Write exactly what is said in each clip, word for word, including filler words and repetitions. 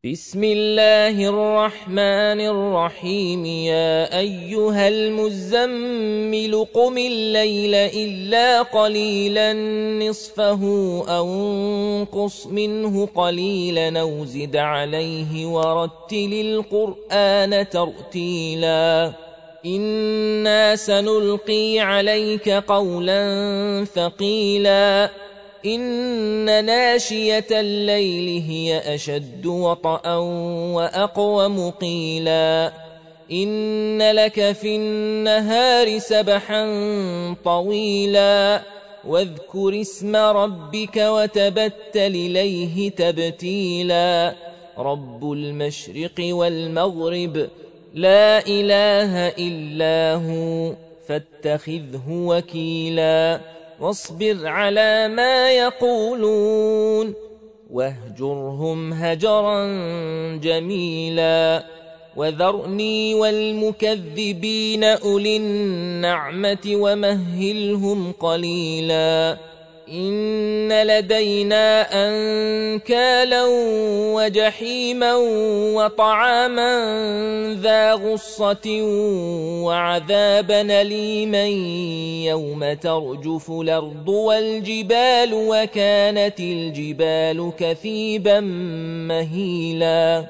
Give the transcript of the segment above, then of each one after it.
بسم الله الرحمن الرحيم يا أيها المزمل قم الليل إلا قليلا نصفه أو انقص منه قليلا أو زد عليه ورتل القرآن ترتيلا إنا سنلقي عليك قولا ثقيلا إن ناشية الليل هي أشد وطئا وأقوم قيلا إن لك في النهار سبحا طويلا واذكر اسم ربك وتبتل إليه تبتيلا رب المشرق والمغرب لا إله إلا هو فاتخذه وكيلا واصبر على ما يقولون واهجرهم هجرا جميلا وذرني والمكذبين أولي النعمة ومهلهم قليلا إن لدينا أنكالا وجحيما وطعاما ذا غصة وعذابا أليما يوم ترجف الأرض والجبال وكانت الجبال كثيبا مهيلا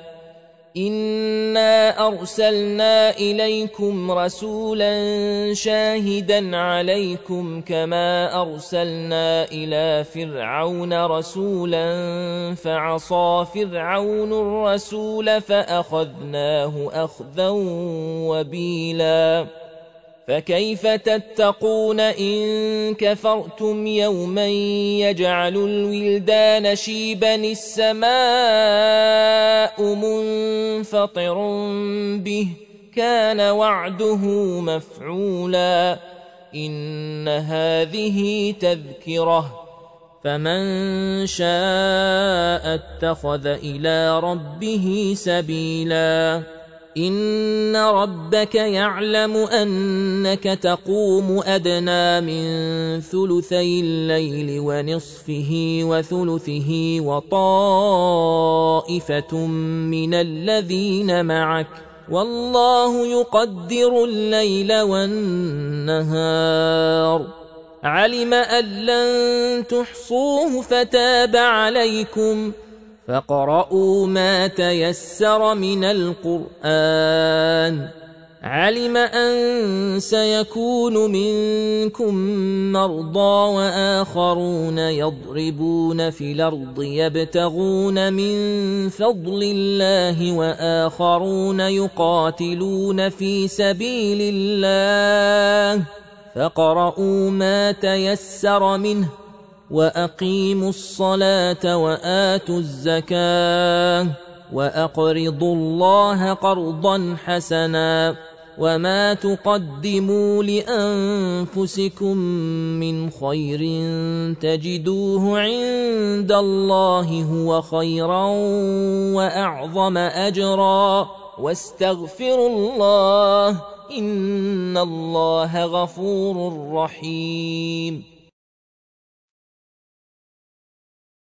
إنا أرسلنا إليكم رسولا شاهدا عليكم كما أرسلنا إلى فرعون رسولا فعصى فرعون الرسول فأخذناه أخذا وبيلا فكيف تتقون إن كفرتم يوما يجعل الولدان شيبا السماء منفطر به كان وعده مفعولا إن هذه تذكرة فمن شاء اتخذ إلى ربه سبيلا إن ربك يعلم أنك تقوم أدنى من ثلثي الليل ونصفه وثلثه وطائفة من الذين معك والله يقدر الليل والنهار علم أن لن تحصوه فتاب عليكم فاقرؤوا ما تيسر من القرآن علم أن سيكون منكم مرضى وآخرون يضربون في الأرض يبتغون من فضل الله وآخرون يقاتلون في سبيل الله فاقرؤوا ما تيسر منه وأقيموا الصلاة وآتوا الزكاة وأقرضوا الله قرضا حسنا وما تقدموا لأنفسكم من خير تجدوه عند الله هو خيرا وأعظم أجرا واستغفروا الله إن الله غفور رحيم